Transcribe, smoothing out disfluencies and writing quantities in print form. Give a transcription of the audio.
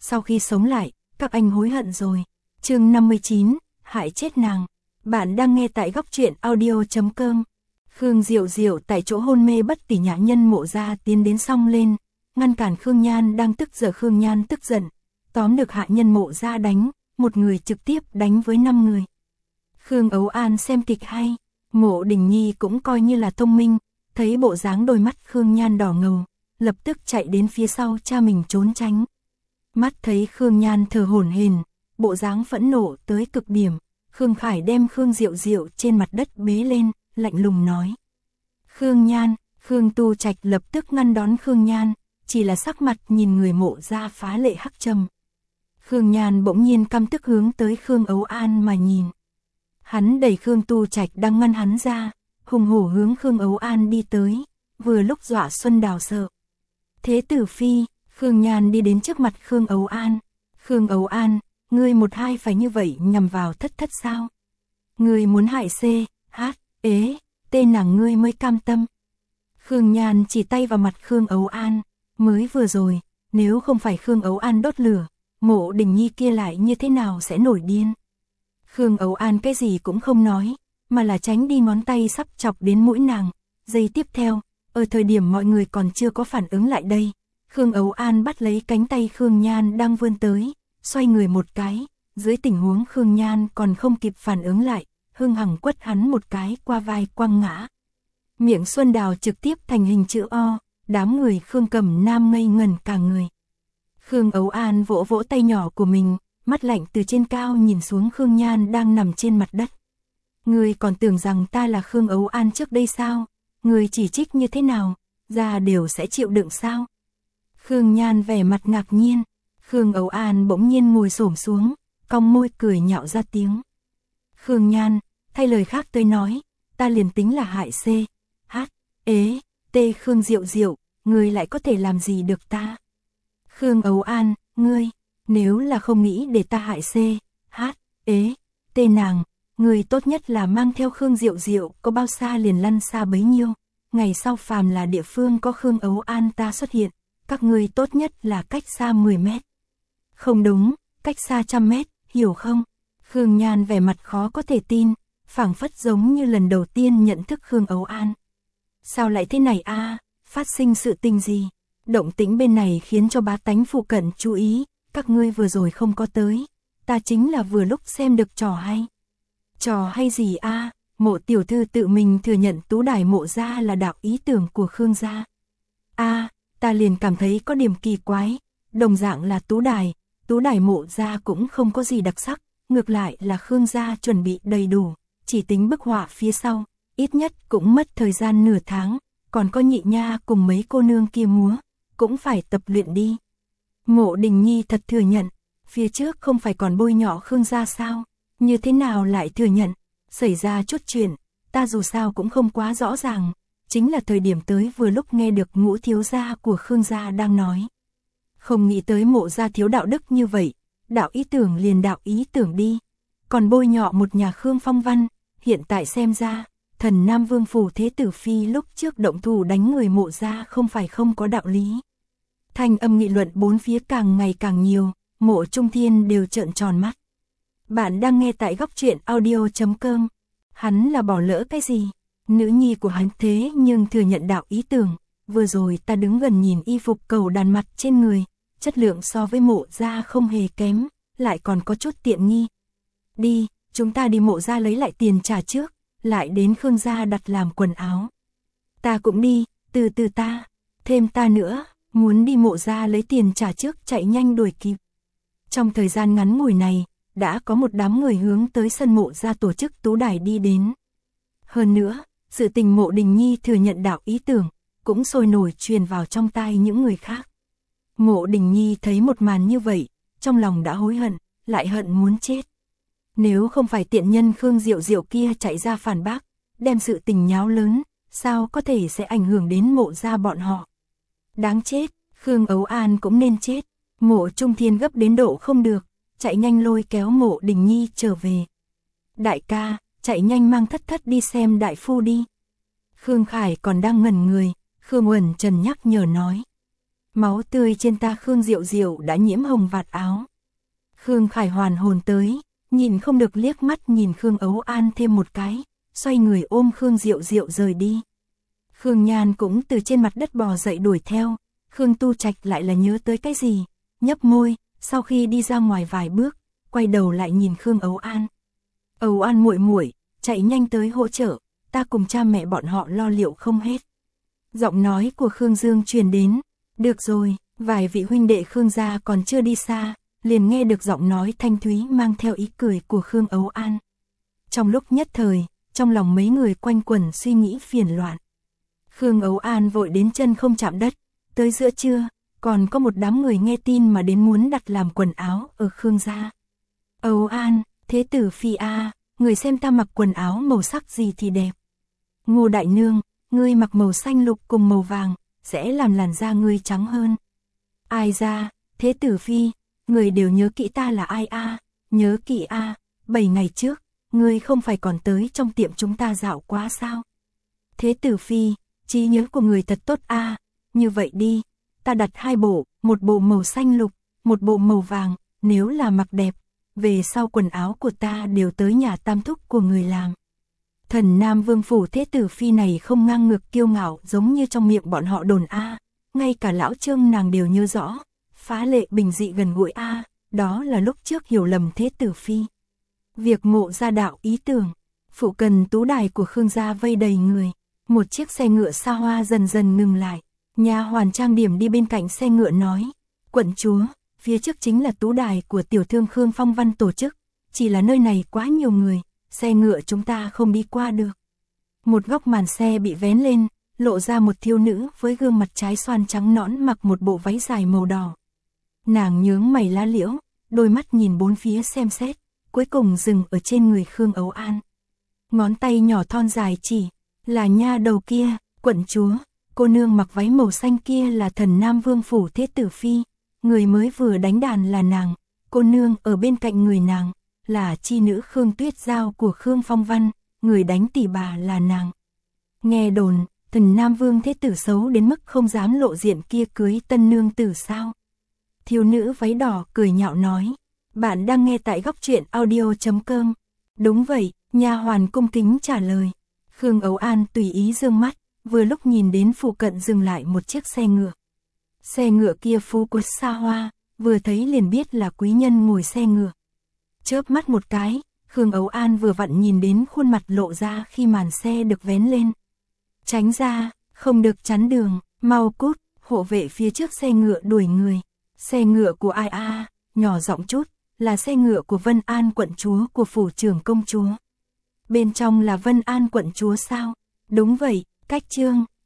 sau khi sống lại, các anh hối hận rồi. Chương 59, hại chết nàng. Bạn đang nghe tại góc truyện audio.com. Khương Diệu Diệu tại chỗ hôn mê bất tỉnh nhã nhân Mộ gia tiến đến xông lên, ngăn cản Khương Nhan đang Khương Nhan tức giận, tóm được hạ nhân Mộ gia đánh, một người trực tiếp đánh với 5 người. Khương Ấu An xem kịch hay, Mộ Đình Nhi cũng coi như là thông minh, thấy bộ dáng đôi mắt Khương Nhan đỏ ngầu, lập tức chạy đến phía sau cha mình trốn tránh. Mắt thấy Khương Nhan thở hổn hển, bộ dáng phẫn nộ tới cực điểm, Khương Khải đem Khương Diệu Diệu trên mặt đất bế lên, lạnh lùng nói: "Khương Nhan." Khương Tu Trạch lập tức ngăn đón Khương Nhan, chỉ là sắc mặt nhìn người Mộ gia phá lệ hắc trầm. Khương Nhan bỗng nhiên căm tức hướng tới Khương Ấu An mà nhìn. Hắn đẩy Khương Tu Trạch đang ngăn hắn ra, hùng hổ hướng Khương Ấu An đi tới, vừa lúc dọa Xuân Đào sợ. "Thế tử phi." Khương Nhan đi đến trước mặt Khương Ấu An. "Khương Ấu An, ngươi một hai phải như vậy nhằm vào thất sao? Ngươi muốn hại tên nàng ngươi mới cam tâm." Khương Nhan chỉ tay vào mặt Khương Ấu An, mới vừa rồi, nếu không phải Khương Ấu An đốt lửa, Mộ Đình Nhi kia lại như thế nào sẽ nổi điên. Khương Ấu An cái gì cũng không nói, mà là tránh đi ngón tay sắp chọc đến mũi nàng. Giây tiếp theo, ở thời điểm mọi người còn chưa có phản ứng lại đây, Khương Ấu An bắt lấy cánh tay Khương Nhan đang vươn tới, xoay người một cái, dưới tình huống Khương Nhan còn không kịp phản ứng lại, hung hăng quất hắn một cái qua vai quăng ngã. Miệng Xuân Đào trực tiếp thành hình chữ O, đám người Khương Cẩm Nam ngây ngẩn cả người. Khương Ấu An vỗ vỗ tay nhỏ của mình, mắt lạnh từ trên cao nhìn xuống Khương Nhan đang nằm trên mặt đất. "Ngươi còn tưởng rằng ta là Khương Ấu An trước đây sao? Ngươi chỉ trích như thế nào, ra đều sẽ chịu đựng sao?" Khương Nhan vẻ mặt ngạc nhiên. Khương Ấu An bỗng nhiên ngồi xổm xuống, cong môi cười nhạo ra tiếng. "Khương Nhan, thay lời khác tôi nói, ta liền tính là hại Khương Diệu Diệu, ngươi lại có thể làm gì được ta?" "Khương Ấu An, ngươi, nếu là không nghĩ để ta hại nàng, ngươi tốt nhất là mang theo Khương Diệu Diệu, có bao xa liền lăn xa bấy nhiêu. Ngày sau phàm là địa phương có Khương Ấu An ta xuất hiện, các ngươi tốt nhất là cách xa 10 mét. Không đúng, cách xa 100 mét, hiểu không?" Khương Nhan vẻ mặt khó có thể tin, phảng phất giống như lần đầu tiên nhận thức Khương Ấu An. "Sao lại thế này a? Phát sinh sự tình gì? Động tĩnh bên này khiến cho bá tánh phụ cận chú ý, các ngươi vừa rồi không có tới, ta chính là vừa lúc xem được trò hay." "Trò hay gì a?" Mộ tiểu thư tự mình thừa nhận Tú Đài Mộ gia là đạo ý tưởng của Khương gia. Ta liền cảm thấy có điểm kỳ quái, đồng dạng là Tú Đài Mộ gia cũng không có gì đặc sắc, ngược lại là Khương gia chuẩn bị đầy đủ, chỉ tính bức họa phía sau, ít nhất cũng mất thời gian nửa tháng, còn có Nhị Nha cùng mấy cô nương kia múa, cũng phải tập luyện đi. Mộ Đình Nhi thật thừa nhận, phía trước không phải còn bôi nhọ Khương gia sao, như thế nào lại thừa nhận, xảy ra chút chuyện, ta dù sao cũng không quá rõ ràng, chính là thời điểm tới vừa lúc nghe được Ngũ thiếu gia của Khương gia đang nói. Không nghĩ tới Mộ gia thiếu đạo đức như vậy, đạo ý tưởng liền đạo ý tưởng đi, còn bôi nhọ một nhà Khương phong văn, hiện tại xem ra, thần Nam Vương phủ thế tử phi lúc trước động thủ đánh người Mộ gia không phải không có đạo lý. Thanh âm nghị luận bốn phía càng ngày càng nhiều, Mộ Trung Thiên đều trợn tròn mắt. Bạn đang nghe tại góc truyện audio.com. Hắn là bỏ lỡ cái gì? Nữ nhi của hắn thế nhưng thừa nhận đạo ý tưởng. Vừa rồi ta đứng gần nhìn y phục cầu đàn mặt trên người, chất lượng so với Mộ gia không hề kém, lại còn có chút tiện nghi. Đi, chúng ta đi Mộ gia lấy lại tiền trả trước, lại đến Khương gia đặt làm quần áo. Ta cũng đi, từ từ ta, thêm ta nữa, muốn đi Mộ gia lấy tiền trả trước chạy nhanh đuổi kịp. Trong thời gian ngắn ngủi này, đã có một đám người hướng tới sân Mộ gia tổ chức tú đài đi đến. Hơn nữa, sự tình Mộ Đình Nhi thừa nhận đạo ý tưởng, cũng sôi nổi truyền vào trong tai những người khác. Mộ Đình Nhi thấy một màn như vậy, trong lòng đã hối hận, lại hận muốn chết. Nếu không phải tiện nhân Khương Diệu Diệu kia chạy ra phản bác, đem sự tình nháo lớn, sao có thể sẽ ảnh hưởng đến Mộ gia bọn họ. Đáng chết, Khương Ấu An cũng nên chết. Mộ Trung Thiên gấp đến độ không được, chạy nhanh lôi kéo Mộ Đình Nhi trở về. Đại ca, chạy nhanh mang thất đi xem đại phu đi. Khương Khải còn đang ngẩn người, Khương Uẩn Trần nhắc nhở nói. Máu tươi trên ta Khương Diệu Diệu đã nhiễm hồng vạt áo. Khương Khải hoàn hồn tới, nhìn không được liếc mắt nhìn Khương Ấu An thêm một cái, xoay người ôm Khương Diệu Diệu rời đi. Khương Nhan cũng từ trên mặt đất bò dậy đuổi theo, Khương Tu Trạch lại là nhớ tới cái gì, nhấp môi, sau khi đi ra ngoài vài bước, quay đầu lại nhìn Khương Ấu An. Ấu An muội muội, chạy nhanh tới hỗ trợ, ta cùng cha mẹ bọn họ lo liệu không hết. Giọng nói của Khương Dương truyền đến, được rồi, vài vị huynh đệ Khương gia còn chưa đi xa, liền nghe được giọng nói thanh thúy mang theo ý cười của Khương Ấu An. Trong lúc nhất thời, trong lòng mấy người quanh quẩn suy nghĩ phiền loạn. Khương Ấu An vội đến chân không chạm đất, tới giữa trưa, còn có một đám người nghe tin mà đến muốn đặt làm quần áo ở Khương gia. Ấu An, thế tử phi a, người xem ta mặc quần áo màu sắc gì thì đẹp. Ngô đại nương, ngươi mặc màu xanh lục cùng màu vàng, sẽ làm làn da ngươi trắng hơn. Ai ra, thế tử phi, người đều nhớ kỹ ta là ai a? Nhớ kỹ a, 7 ngày trước, ngươi không phải còn tới trong tiệm chúng ta dạo quá sao? Thế tử phi, trí nhớ của người thật tốt a, như vậy đi, ta đặt 2 bộ, một bộ màu xanh lục, một bộ màu vàng, nếu là mặc đẹp, về sau quần áo của ta đều tới nhà tam thúc của người làm. Thần Nam Vương phủ thế tử phi này không ngang ngược kiêu ngạo giống như trong miệng bọn họ đồn a, ngay cả lão Trương nàng đều nhớ rõ, phá lệ bình dị gần gũi a, đó là lúc trước hiểu lầm thế tử phi. Việc ngộ ra đạo ý tưởng, phụ cần tú đài của Khương gia vây đầy người, một chiếc xe ngựa xa hoa dần dần ngừng lại, nha hoàn trang điểm đi bên cạnh xe ngựa nói, quận chúa, phía trước chính là tú đài của tiểu thương Khương Phong Văn tổ chức, chỉ là nơi này quá nhiều người, xe ngựa chúng ta không đi qua được. Một góc màn xe bị vén lên, lộ ra một thiếu nữ với gương mặt trái xoan trắng nõn mặc một bộ váy dài màu đỏ. Nàng nhướng mày lá liễu, đôi mắt nhìn bốn phía xem xét, cuối cùng dừng ở trên người Khương Ấu An. Ngón tay nhỏ thon dài chỉ, là nha đầu kia, quận chúa, cô nương mặc váy màu xanh kia là Thần Nam Vương phủ thế tử phi, người mới vừa đánh đàn là nàng, cô nương ở bên cạnh người nàng, là chi nữ Khương Tuyết Giao của Khương Phong Văn, người đánh tỷ bà là nàng. Nghe đồn, Thần Nam Vương thế tử xấu đến mức không dám lộ diện kia cưới tân nương tử sao? Thiếu nữ váy đỏ cười nhạo nói, bạn đang nghe tại góc truyện audio.com. Đúng vậy, nha hoàn cung kính trả lời. Khương Ấu An tùy ý dương mắt, vừa lúc nhìn đến phụ cận dừng lại một chiếc xe ngựa. Xe ngựa kia phú quý xa hoa, vừa thấy liền biết là quý nhân ngồi xe ngựa. Chớp mắt một cái, Khương Ấu An vừa vặn nhìn đến khuôn mặt lộ ra khi màn xe được vén lên. Tránh ra, không được chắn đường, mau cút, hộ vệ phía trước xe ngựa đuổi người. Xe ngựa của ai a? Nhỏ giọng chút, là xe ngựa của Vân An quận chúa của phủ trưởng công chúa. Bên trong là Vân An quận chúa sao? Đúng vậy, cách trương,